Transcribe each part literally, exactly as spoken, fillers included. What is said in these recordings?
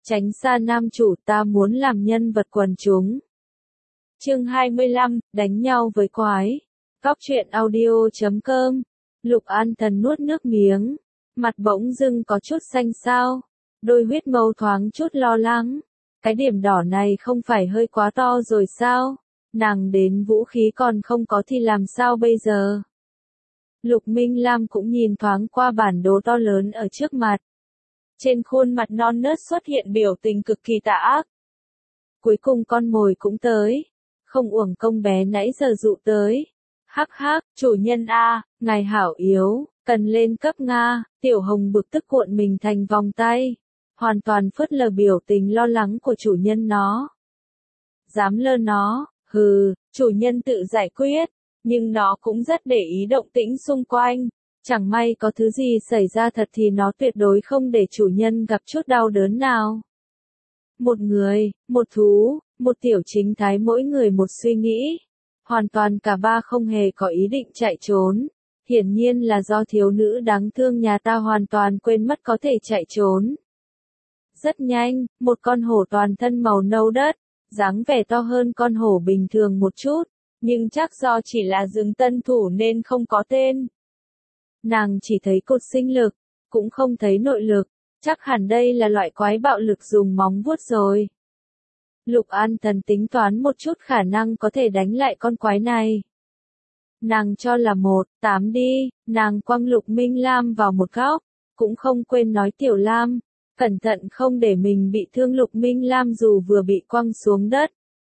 Tránh xa nam chủ, ta muốn làm nhân vật quần chúng. Chương hai mươi lăm, đánh nhau với quái. Góc truyện audio chấm com. Lục An Thần nuốt nước miếng, mặt bỗng dưng có chút xanh xao, đôi huyết mâu thoáng chút lo lắng. Cái điểm đỏ này không phải hơi quá to rồi sao? Nàng đến vũ khí còn không có thì làm sao bây giờ? Lục Minh Lam cũng nhìn thoáng qua bản đồ to lớn ở trước mặt. Trên khuôn mặt non nớt xuất hiện biểu tình cực kỳ tà ác. Cuối cùng con mồi cũng tới. Không uổng công bé nãy giờ dụ tới. Hắc hắc, chủ nhân a, ngài hảo yếu, cần lên cấp Nga. Tiểu Hồng bực tức cuộn mình thành vòng tay. Hoàn toàn phớt lờ biểu tình lo lắng của chủ nhân nó. Dám lơ nó, hừ, chủ nhân tự giải quyết. Nhưng nó cũng rất để ý động tĩnh xung quanh. Chẳng may có thứ gì xảy ra thật thì nó tuyệt đối không để chủ nhân gặp chút đau đớn nào. Một người, một thú, một tiểu chính thái mỗi người một suy nghĩ. Hoàn toàn cả ba không hề có ý định chạy trốn. Hiển nhiên là do thiếu nữ đáng thương nhà ta hoàn toàn quên mất có thể chạy trốn. Rất nhanh, một con hổ toàn thân màu nâu đất, dáng vẻ to hơn con hổ bình thường một chút, nhưng chắc do chỉ là rừng tân thủ nên không có tên. Nàng chỉ thấy cột sinh lực, cũng không thấy nội lực, chắc hẳn đây là loại quái bạo lực dùng móng vuốt rồi. Lục An Thần tính toán một chút khả năng có thể đánh lại con quái này. Nàng cho là một, tám đi, nàng quăng Lục Minh Lam vào một góc, cũng không quên nói Tiểu Lam, cẩn thận không để mình bị thương. Lục Minh Lam dù vừa bị quăng xuống đất.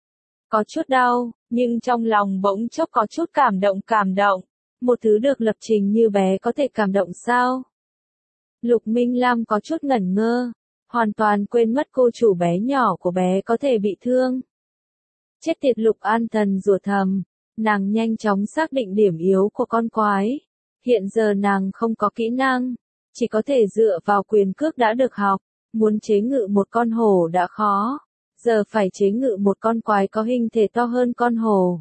Có chút đau, nhưng trong lòng bỗng chốc có chút cảm động cảm động. Một thứ được lập trình như bé có thể cảm động sao? Lục Minh Lam có chút ngẩn ngơ, hoàn toàn quên mất cô chủ bé nhỏ của bé có thể bị thương. Chết tiệt, Lục An Thần rủa thầm, nàng nhanh chóng xác định điểm yếu của con quái. Hiện giờ nàng không có kỹ năng, chỉ có thể dựa vào quyền cước đã được học, muốn chế ngự một con hổ đã khó, giờ phải chế ngự một con quái có hình thể to hơn con hổ.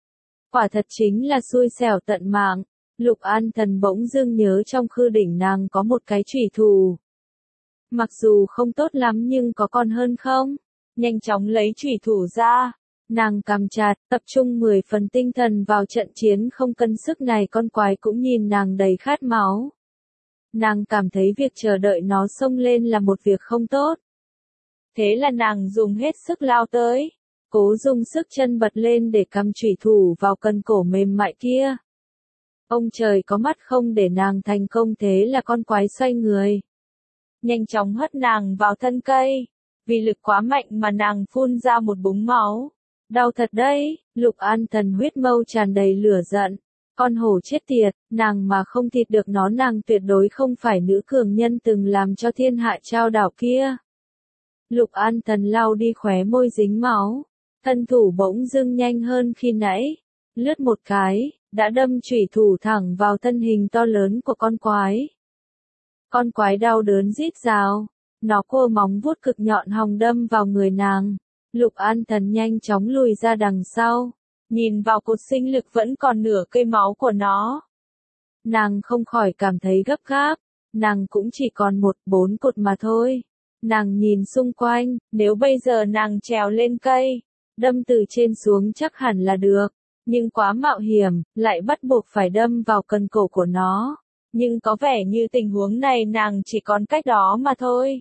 Quả thật chính là xui xẻo tận mạng. Lục An Thần bỗng dưng nhớ trong khư đỉnh nàng có một cái chủy thủ. Mặc dù không tốt lắm nhưng có còn hơn không? Nhanh chóng lấy chủy thủ ra. Nàng cầm chặt, tập trung mười phần tinh thần vào trận chiến không cân sức này. Con quái cũng nhìn nàng đầy khát máu. Nàng cảm thấy việc chờ đợi nó xông lên là một việc không tốt. Thế là nàng dùng hết sức lao tới. Cố dùng sức chân bật lên để cầm chủy thủ vào cần cổ mềm mại kia. Ông trời có mắt không để nàng thành công, thế là con quái xoay người. Nhanh chóng hất nàng vào thân cây. Vì lực quá mạnh mà nàng phun ra một búng máu. Đau thật đấy. Lục An Thần huyết mâu tràn đầy lửa giận. Con hổ chết tiệt, nàng mà không thịt được nó nàng tuyệt đối không phải nữ cường nhân từng làm cho thiên hạ trao đảo kia. Lục An Thần lau đi khóe môi dính máu. Thân thủ bỗng dưng nhanh hơn khi nãy, lướt một cái, đã đâm chủy thủ thẳng vào thân hình to lớn của con quái. Con quái đau đớn rít rào, nó cua móng vuốt cực nhọn hòng đâm vào người nàng. Lục An Thần nhanh chóng lùi ra đằng sau, nhìn vào cột sinh lực vẫn còn nửa cây máu của nó. Nàng không khỏi cảm thấy gấp gáp, nàng cũng chỉ còn một bốn cột mà thôi. Nàng nhìn xung quanh, nếu bây giờ nàng trèo lên cây, đâm từ trên xuống chắc hẳn là được, nhưng quá mạo hiểm, lại bắt buộc phải đâm vào cần cổ của nó. Nhưng có vẻ như tình huống này nàng chỉ còn cách đó mà thôi.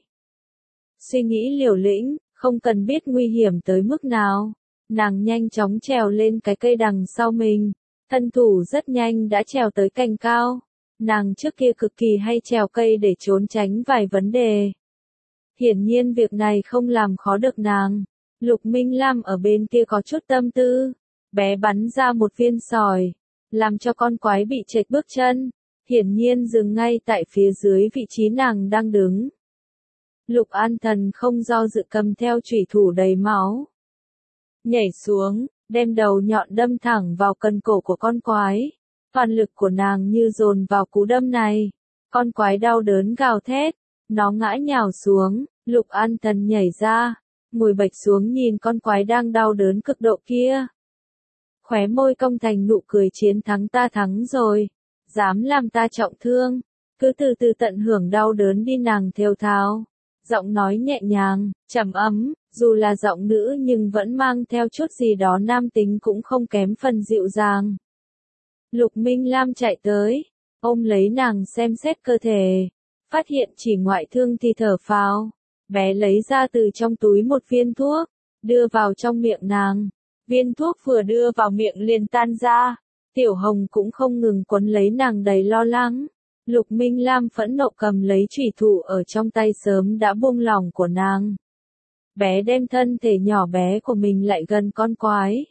Suy nghĩ liều lĩnh, không cần biết nguy hiểm tới mức nào. Nàng nhanh chóng trèo lên cái cây đằng sau mình, thân thủ rất nhanh đã trèo tới cành cao. Nàng trước kia cực kỳ hay trèo cây để trốn tránh vài vấn đề. Hiển nhiên việc này không làm khó được nàng. Lục Minh Lam ở bên kia có chút tâm tư, bé bắn ra một viên sỏi, làm cho con quái bị trệch bước chân, hiển nhiên dừng ngay tại phía dưới vị trí nàng đang đứng. Lục An Thần không do dự cầm theo chủy thủ đầy máu, nhảy xuống, đem đầu nhọn đâm thẳng vào cần cổ của con quái. Toàn lực của nàng như dồn vào cú đâm này, con quái đau đớn gào thét, nó ngã nhào xuống. Lục An Thần nhảy ra, ngồi bạch xuống nhìn con quái đang đau đớn cực độ kia. Khóe môi cong thành nụ cười chiến thắng, ta thắng rồi. Dám làm ta trọng thương, cứ từ từ tận hưởng đau đớn đi, nàng thều thào. giọng nói nhẹ nhàng, trầm ấm, dù là giọng nữ nhưng vẫn mang theo chút gì đó nam tính cũng không kém phần dịu dàng. Lục Minh Lam chạy tới, ôm lấy nàng xem xét cơ thể, phát hiện chỉ ngoại thương thì thở phào, bé lấy ra từ trong túi một viên thuốc, đưa vào trong miệng nàng. Viên thuốc vừa đưa vào miệng liền tan ra, Tiểu Hồng cũng không ngừng quấn lấy nàng đầy lo lắng. Lục Minh Lam phẫn nộ cầm lấy chủy thủ ở trong tay sớm đã buông lỏng của nàng. Bé đem thân thể nhỏ bé của mình lại gần con quái.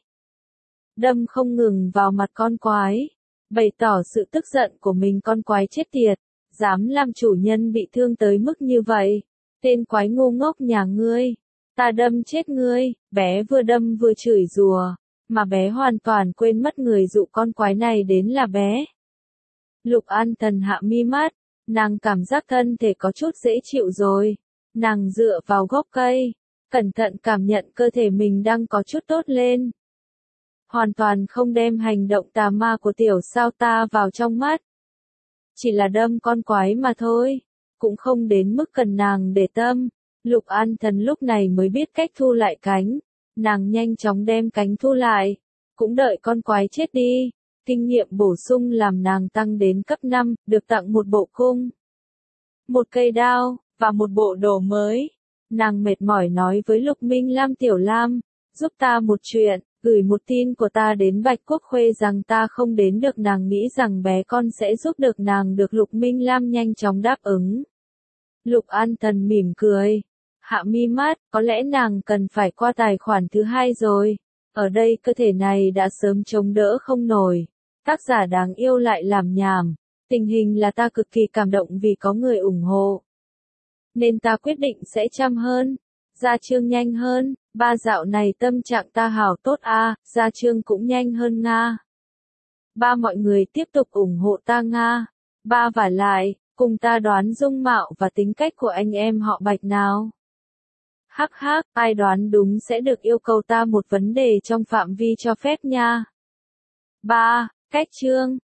Đâm không ngừng vào mặt con quái, bày tỏ sự tức giận của mình. Con quái chết tiệt, dám làm chủ nhân bị thương tới mức như vậy. Tên quái ngu ngốc nhà ngươi, ta đâm chết ngươi. Bé vừa đâm vừa chửi rủa, mà bé hoàn toàn quên mất người dụ con quái này đến là bé. Lục An Thần hạ mi mắt, nàng cảm giác thân thể có chút dễ chịu rồi. Nàng dựa vào gốc cây, cẩn thận cảm nhận cơ thể mình đang có chút tốt lên. Hoàn toàn không đem hành động tà ma của tiểu sao ta vào trong mắt. Chỉ là đâm con quái mà thôi, cũng không đến mức cần nàng để tâm. Lục An Thần lúc này mới biết cách thu lại cánh. Nàng nhanh chóng đem cánh thu lại, cũng đợi con quái chết đi. Kinh nghiệm bổ sung làm nàng tăng đến cấp năm, được tặng một bộ cung, một cây đao, và một bộ đồ mới. Nàng mệt mỏi nói với Lục Minh Lam, Tiểu Lam, giúp ta một chuyện, gửi một tin của ta đến Bạch Quốc Khuê rằng ta không đến được. Nàng nghĩ rằng bé con sẽ giúp được nàng được. Lục Minh Lam nhanh chóng đáp ứng. Lục An Thần mỉm cười, hạ mi mắt, có lẽ nàng cần phải qua tài khoản thứ hai rồi. Ở đây cơ thể này đã sớm chống đỡ không nổi. Tác giả đáng yêu lại làm nhảm. Tình hình là ta cực kỳ cảm động vì có người ủng hộ. Nên ta quyết định sẽ chăm hơn, ra chương nhanh hơn. Ba dạo này tâm trạng ta hảo tốt a, ra chương cũng nhanh hơn Nga. Ba mọi người tiếp tục ủng hộ ta Nga. Ba và lại, cùng ta đoán dung mạo và tính cách của anh em họ Bạch nào. Hắc hắc, ai đoán đúng sẽ được yêu cầu ta một vấn đề trong phạm vi cho phép nha. Ba. Cách chương